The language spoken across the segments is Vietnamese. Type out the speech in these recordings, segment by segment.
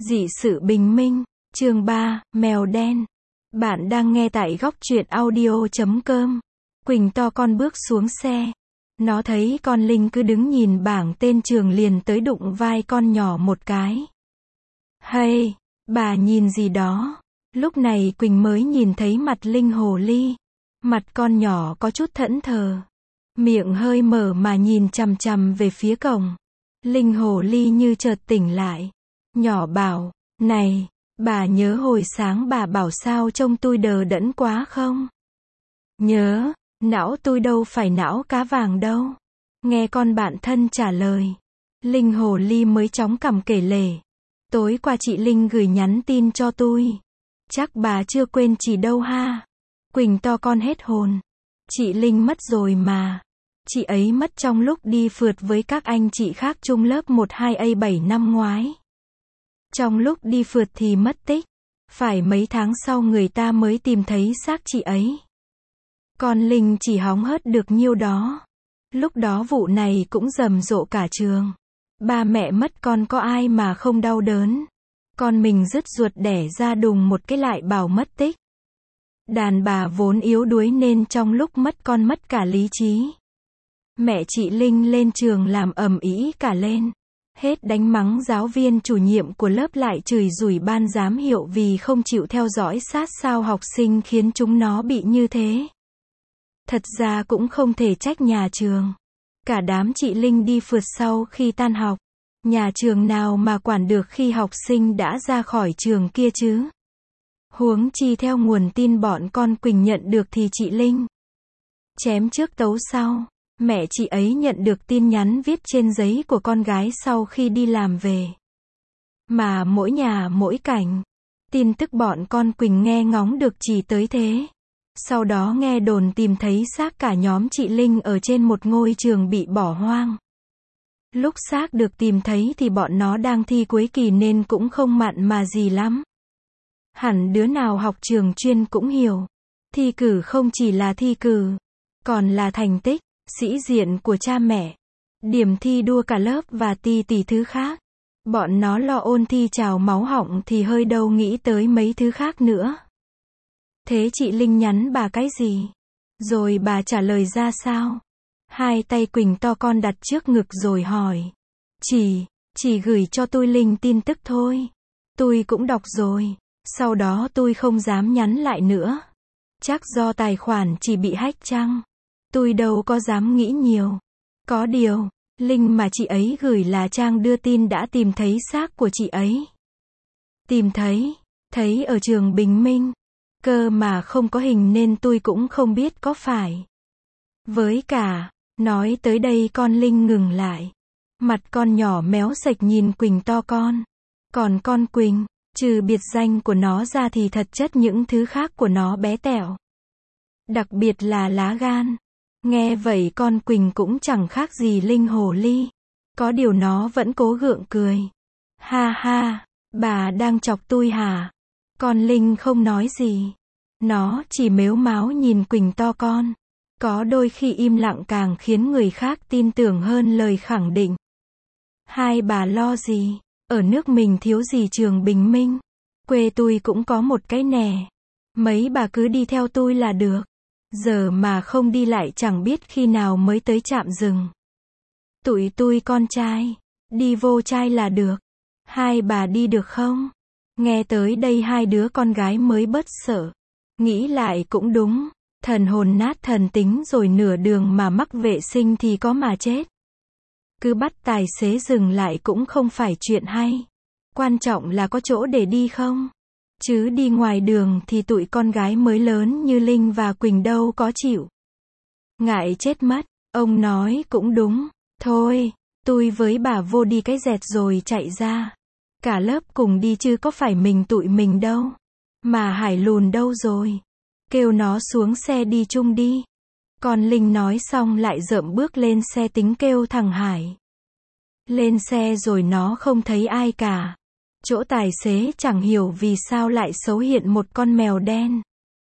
Dị sự bình minh, chương 3, mèo đen. Bạn đang nghe tại góc truyện audio.com. Quỳnh to con bước xuống xe. Nó thấy con Linh cứ đứng nhìn bảng tên trường liền tới đụng vai con nhỏ một cái. Hay, bà nhìn gì đó? Lúc này Quỳnh mới nhìn thấy mặt Linh hồ ly. Mặt con nhỏ có chút thẫn thờ. Miệng hơi mở mà nhìn chằm chằm về phía cổng. Linh hồ ly như chợt tỉnh lại. Nhỏ bảo, này, bà nhớ hồi sáng bà bảo sao trông tôi đờ đẫn quá không? Nhớ, não tôi đâu phải não cá vàng đâu. Nghe con bạn thân trả lời. Linh hồ ly mới chóng cằm kể lể. Tối qua chị Linh gửi nhắn tin cho tôi. Chắc bà chưa quên chị đâu ha. Quỳnh to con hết hồn. Chị Linh mất rồi mà. Chị ấy mất trong lúc đi phượt với các anh chị khác chung lớp 12A7 năm ngoái. Trong lúc đi phượt thì mất tích. Phải mấy tháng sau người ta mới tìm thấy xác chị ấy. Con Linh chỉ hóng hớt được nhiêu đó. Lúc đó vụ này cũng rầm rộ cả trường. Ba mẹ mất con có ai mà không đau đớn. Con mình rứt ruột đẻ ra đùng một cái lại bảo mất tích. Đàn bà vốn yếu đuối nên trong lúc mất con mất cả lý trí. Mẹ chị Linh lên trường làm ầm ĩ cả lên. Hết đánh mắng giáo viên chủ nhiệm của lớp lại chửi rủi ban giám hiệu vì không chịu theo dõi sát sao học sinh khiến chúng nó bị như thế. Thật ra cũng không thể trách nhà trường. Cả đám chị Linh đi phượt sau khi tan học. Nhà trường nào mà quản được khi học sinh đã ra khỏi trường kia chứ? Huống chi theo nguồn tin bọn con Quỳnh nhận được thì chị Linh chém trước tấu sau. Mẹ chị ấy nhận được tin nhắn viết trên giấy của con gái sau khi đi làm về. Mà mỗi nhà mỗi cảnh. Tin tức bọn con Quỳnh nghe ngóng được chỉ tới thế. Sau đó nghe đồn tìm thấy xác cả nhóm chị Linh ở trên một ngôi trường bị bỏ hoang. Lúc xác được tìm thấy thì bọn nó đang thi cuối kỳ nên cũng không mặn mà gì lắm. Hẳn đứa nào học trường chuyên cũng hiểu. Thi cử không chỉ là thi cử, còn là thành tích, sĩ diện của cha mẹ. Điểm thi đua cả lớp và tỷ thứ khác. Bọn nó lo ôn thi trào máu họng thì hơi đâu nghĩ tới mấy thứ khác nữa. Thế chị Linh nhắn bà cái gì? Rồi bà trả lời ra sao? Hai tay Quỳnh to con đặt trước ngực rồi hỏi. Chỉ gửi cho tôi Linh tin tức thôi. Tôi cũng đọc rồi. Sau đó tôi không dám nhắn lại nữa. Chắc do tài khoản chỉ bị hack chăng? Tôi đâu có dám nghĩ nhiều. Có điều, Linh mà chị ấy gửi là Trang đưa tin đã tìm thấy xác của chị ấy. Tìm thấy ở trường Bình Minh. Cơ mà không có hình nên tôi cũng không biết có phải. Với cả, nói tới đây con Linh ngừng lại. Mặt con nhỏ méo sạch nhìn Quỳnh to con. Còn con Quỳnh, trừ biệt danh của nó ra thì thật chất những thứ khác của nó bé tẹo. Đặc biệt là lá gan. Nghe vậy con Quỳnh cũng chẳng khác gì Linh hồ ly. Có điều nó vẫn cố gượng cười. Ha ha, bà đang chọc tôi hả? Con Linh không nói gì. Nó chỉ mếu máo nhìn Quỳnh to con. Có đôi khi im lặng càng khiến người khác tin tưởng hơn lời khẳng định. Hai bà lo gì? Ở nước mình thiếu gì trường Bình Minh. Quê tôi cũng có một cái nè. Mấy bà cứ đi theo tôi là được. Giờ mà không đi lại chẳng biết khi nào mới tới trạm dừng. Tụi tôi con trai. Đi vô trai là được. Hai bà đi được không? Nghe tới đây hai đứa con gái mới bớt sợ. Nghĩ lại cũng đúng. Thần hồn nát thần tính rồi nửa đường mà mắc vệ sinh thì có mà chết. Cứ bắt tài xế dừng lại cũng không phải chuyện hay. Quan trọng là có chỗ để đi không? Chứ đi ngoài đường thì tụi con gái mới lớn như Linh và Quỳnh đâu có chịu. Ngại chết mất. Ông nói cũng đúng. Thôi, tôi với bà vô đi cái dẹt rồi chạy ra. Cả lớp cùng đi chứ có phải mình tụi mình đâu. Mà Hải lùn đâu rồi? Kêu nó xuống xe đi chung đi. Con Linh nói xong lại dợm bước lên xe tính kêu thằng Hải. Lên xe rồi nó không thấy ai cả. Chỗ tài xế chẳng hiểu vì sao lại xấu hiện một con mèo đen.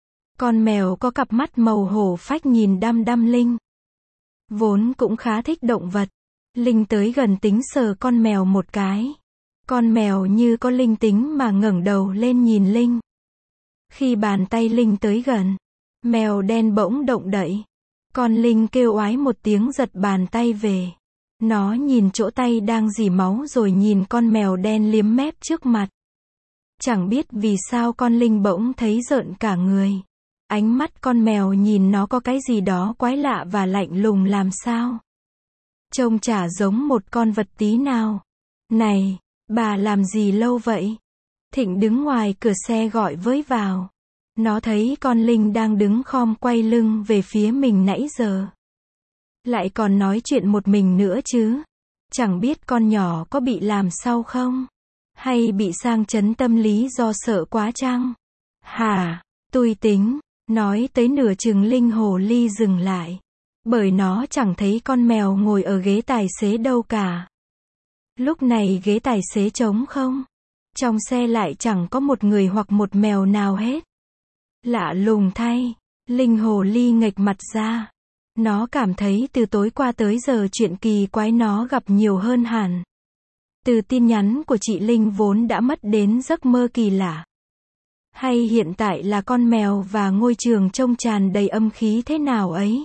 Con mèo có cặp mắt màu hổ phách nhìn đăm đăm Linh. Vốn cũng khá thích động vật. Linh tới gần tính sờ con mèo một cái. Con mèo như có linh tính mà ngẩng đầu lên nhìn Linh. Khi bàn tay Linh tới gần, mèo đen bỗng động đậy. Con Linh kêu oái một tiếng giật bàn tay về. Nó nhìn chỗ tay đang rỉ máu rồi nhìn con mèo đen liếm mép trước mặt. Chẳng biết vì sao con Linh bỗng thấy rợn cả người. Ánh mắt con mèo nhìn nó có cái gì đó quái lạ và lạnh lùng làm sao. Trông chả giống một con vật tí nào. Này, bà làm gì lâu vậy? Thịnh đứng ngoài cửa xe gọi với vào. Nó thấy con Linh đang đứng khom quay lưng về phía mình nãy giờ. Lại còn nói chuyện một mình nữa chứ. Chẳng biết con nhỏ có bị làm sao không? Hay bị sang chấn tâm lý do sợ quá chăng? Hả? Tui tính. Nói tới nửa chừng Linh hồ ly dừng lại. Bởi nó chẳng thấy con mèo ngồi ở ghế tài xế đâu cả. Lúc này ghế tài xế trống không. Trong xe lại chẳng có một người hoặc một mèo nào hết. Lạ lùng thay, Linh hồ ly nghệch mặt ra. Nó cảm thấy từ tối qua tới giờ chuyện kỳ quái nó gặp nhiều hơn hẳn. Từ tin nhắn của chị Linh vốn đã mất đến giấc mơ kỳ lạ. Hay hiện tại là con mèo và ngôi trường trông tràn đầy âm khí thế nào ấy.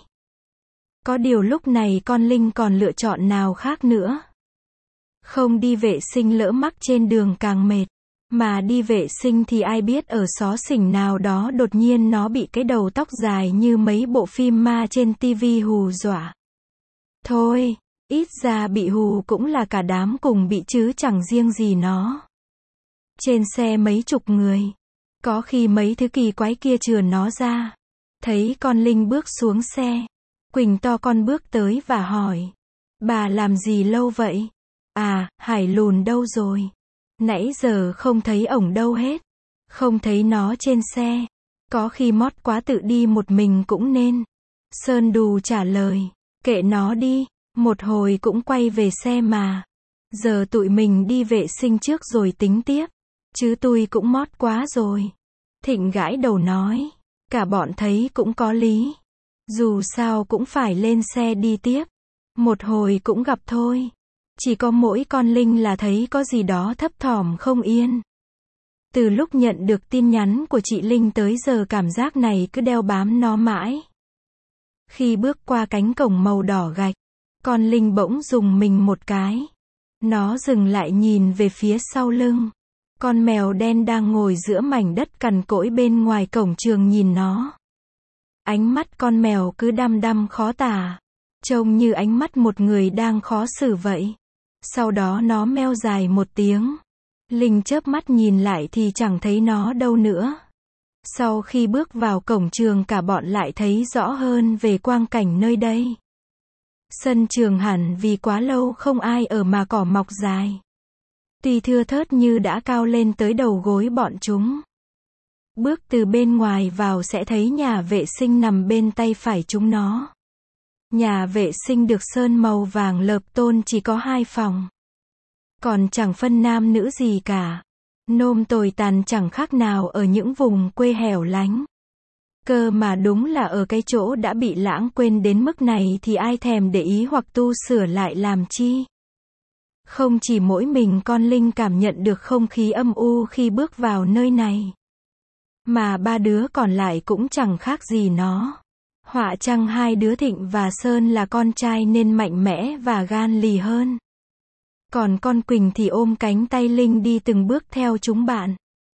Có điều lúc này con Linh còn lựa chọn nào khác nữa. Không đi vệ sinh lỡ mắc trên đường càng mệt. Mà đi vệ sinh thì ai biết ở xó xỉnh nào đó đột nhiên nó bị cái đầu tóc dài như mấy bộ phim ma trên tivi hù dọa. Thôi, ít ra bị hù cũng là cả đám cùng bị chứ chẳng riêng gì nó. Trên xe mấy chục người. Có khi mấy thứ kỳ quái kia chừa nó ra. Thấy con Linh bước xuống xe. Quỳnh to con bước tới và hỏi. Bà làm gì lâu vậy? À, Hải Lùn đâu rồi? Nãy giờ không thấy ổng đâu hết. Không thấy nó trên xe. Có khi mót quá tự đi một mình cũng nên. Sơn Đù trả lời. Kệ nó đi. Một hồi cũng quay về xe mà. Giờ tụi mình đi vệ sinh trước rồi tính tiếp. Chứ tôi cũng mót quá rồi. Thịnh gãi đầu nói. Cả bọn thấy cũng có lý. Dù sao cũng phải lên xe đi tiếp. Một hồi cũng gặp thôi. Chỉ có mỗi con Linh là thấy có gì đó thấp thỏm không yên. Từ lúc nhận được tin nhắn của chị Linh tới giờ cảm giác này cứ đeo bám nó mãi. Khi bước qua cánh cổng màu đỏ gạch, con Linh bỗng rùng mình một cái. Nó dừng lại nhìn về phía sau lưng. Con mèo đen đang ngồi giữa mảnh đất cằn cỗi bên ngoài cổng trường nhìn nó. Ánh mắt con mèo cứ đăm đăm khó tả. Trông như ánh mắt một người đang khó xử vậy. Sau đó nó meo dài một tiếng. Linh chớp mắt nhìn lại thì chẳng thấy nó đâu nữa. Sau khi bước vào cổng trường cả bọn lại thấy rõ hơn về quang cảnh nơi đây. Sân trường hẳn vì quá lâu không ai ở mà cỏ mọc dài. Tuy thưa thớt như đã cao lên tới đầu gối bọn chúng. Bước từ bên ngoài vào sẽ thấy nhà vệ sinh nằm bên tay phải chúng nó. Nhà vệ sinh được sơn màu vàng lợp tôn chỉ có 2 phòng. Còn chẳng phân nam nữ gì cả. Nôm tồi tàn chẳng khác nào ở những vùng quê hẻo lánh. Cơ mà đúng là ở cái chỗ đã bị lãng quên đến mức này thì ai thèm để ý hoặc tu sửa lại làm chi. Không chỉ mỗi mình con Linh cảm nhận được không khí âm u khi bước vào nơi này. Mà 3 đứa còn lại cũng chẳng khác gì nó. Họa chăng 2 đứa Thịnh và Sơn là con trai nên mạnh mẽ và gan lì hơn. Còn con Quỳnh thì ôm cánh tay Linh đi từng bước theo chúng bạn.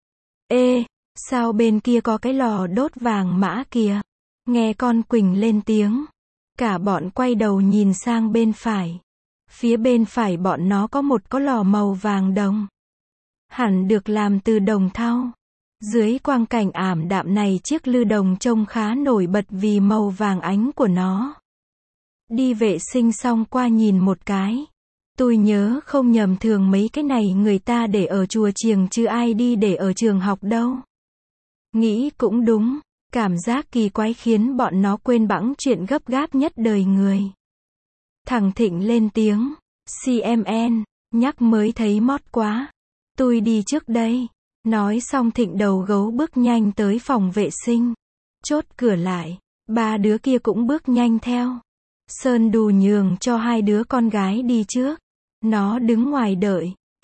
Ê, sao bên kia có cái lò đốt vàng mã kìa? Nghe con Quỳnh lên tiếng. Cả bọn quay đầu nhìn sang bên phải. Phía bên phải bọn nó có một có lò màu vàng đồng. Hẳn được làm từ đồng thau. Dưới quang cảnh ảm đạm này chiếc lư đồng trông khá nổi bật vì màu vàng ánh của nó. Đi vệ sinh xong qua nhìn một cái. Tôi nhớ không nhầm thường mấy cái này người ta để ở chùa chiền chứ ai đi để ở trường học đâu. Nghĩ cũng đúng, cảm giác kỳ quái khiến bọn nó quên bẵng chuyện gấp gáp nhất đời người. Thằng Thịnh lên tiếng, CMN, nhắc mới thấy mót quá. Tôi đi trước đây. Nói xong Thịnh đầu gấu bước nhanh tới phòng vệ sinh. Chốt cửa lại. 3 đứa kia cũng bước nhanh theo. Sơn Đù nhường cho 2 đứa con gái đi trước. Nó đứng ngoài đợi.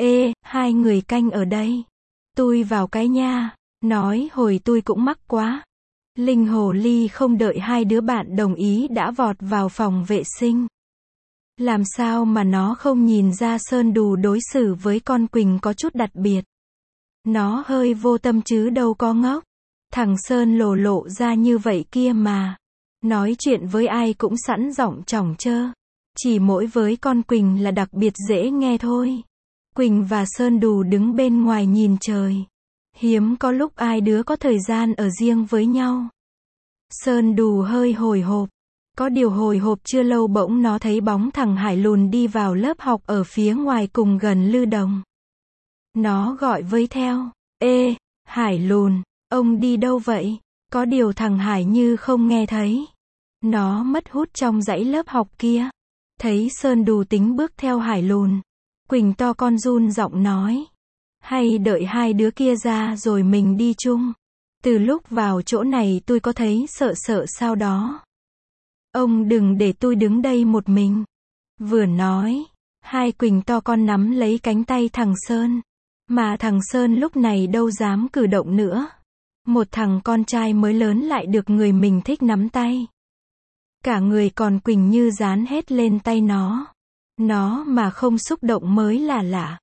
Ê, hai người canh ở đây. Tôi vào cái nha. Nói hồi tôi cũng mắc quá. Linh hồ ly không đợi hai đứa bạn đồng ý đã vọt vào phòng vệ sinh. Làm sao mà nó không nhìn ra Sơn Đù đối xử với con Quỳnh có chút đặc biệt. Nó hơi vô tâm chứ đâu có ngốc. Thằng Sơn lộ ra như vậy kia mà. Nói chuyện với ai cũng sẵn giọng chỏng chơ. Chỉ mỗi với con Quỳnh là đặc biệt dễ nghe thôi. Quỳnh và Sơn Đù đứng bên ngoài nhìn trời. Hiếm có lúc ai đứa có thời gian ở riêng với nhau. Sơn Đù hơi hồi hộp. Có điều hồi hộp chưa lâu bỗng nó thấy bóng thằng Hải Lùn đi vào lớp học ở phía ngoài cùng gần Lư Đồng. Nó gọi với theo. Ê, Hải Lùn, ông đi đâu vậy? Có điều thằng Hải như không nghe thấy. Nó mất hút trong dãy lớp học kia. Thấy Sơn Đù tính bước theo Hải Lùn. Quỳnh to con run giọng nói. Hay đợi hai đứa kia ra rồi mình đi chung. Từ lúc vào chỗ này tôi có thấy sợ sao đó. Ông đừng để tôi đứng đây một mình. Vừa nói, hai Quỳnh to con nắm lấy cánh tay thằng Sơn. Mà thằng Sơn lúc này đâu dám cử động nữa. Một thằng con trai mới lớn lại được người mình thích nắm tay. Cả người còn Quỳnh như dán hết lên tay nó. Nó mà không xúc động mới là lạ.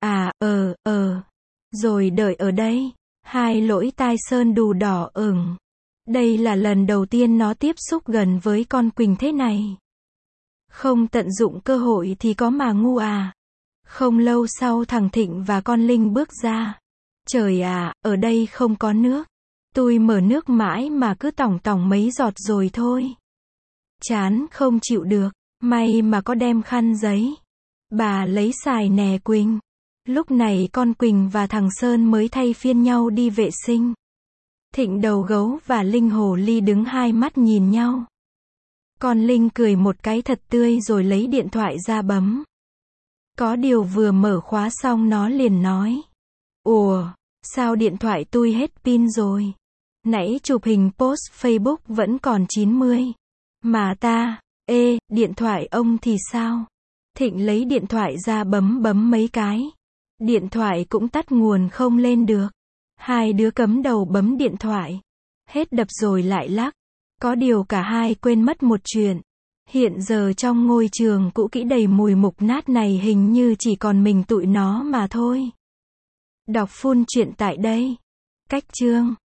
Rồi đợi ở đây. Hai lỗ tai Sơn Đù đỏ ửng. Đây là lần đầu tiên nó tiếp xúc gần với con Quỳnh thế này. Không tận dụng cơ hội thì có mà ngu à. Không lâu sau thằng Thịnh và con Linh bước ra. Trời à, ở đây không có nước. Tôi mở nước mãi mà cứ tỏng mấy giọt rồi thôi. Chán không chịu được. May mà có đem khăn giấy. Bà lấy xài nè Quỳnh. Lúc này con Quỳnh và thằng Sơn mới thay phiên nhau đi vệ sinh. Thịnh đầu gấu và Linh hồ ly đứng hai mắt nhìn nhau. Con Linh cười một cái thật tươi rồi lấy điện thoại ra bấm. Có điều vừa mở khóa xong nó liền nói. Ủa, sao điện thoại tôi hết pin rồi? Nãy chụp hình post Facebook vẫn còn 90. Mà điện thoại ông thì sao? Thịnh lấy điện thoại ra bấm mấy cái. Điện thoại cũng tắt nguồn không lên được. Hai đứa cấm đầu bấm điện thoại. Hết đập rồi lại lắc. Có điều cả hai quên mất một chuyện. Hiện giờ trong ngôi trường cũ kỹ đầy mùi mục nát này hình như chỉ còn mình tụi nó mà thôi. Đọc full truyện tại đây. Cách chương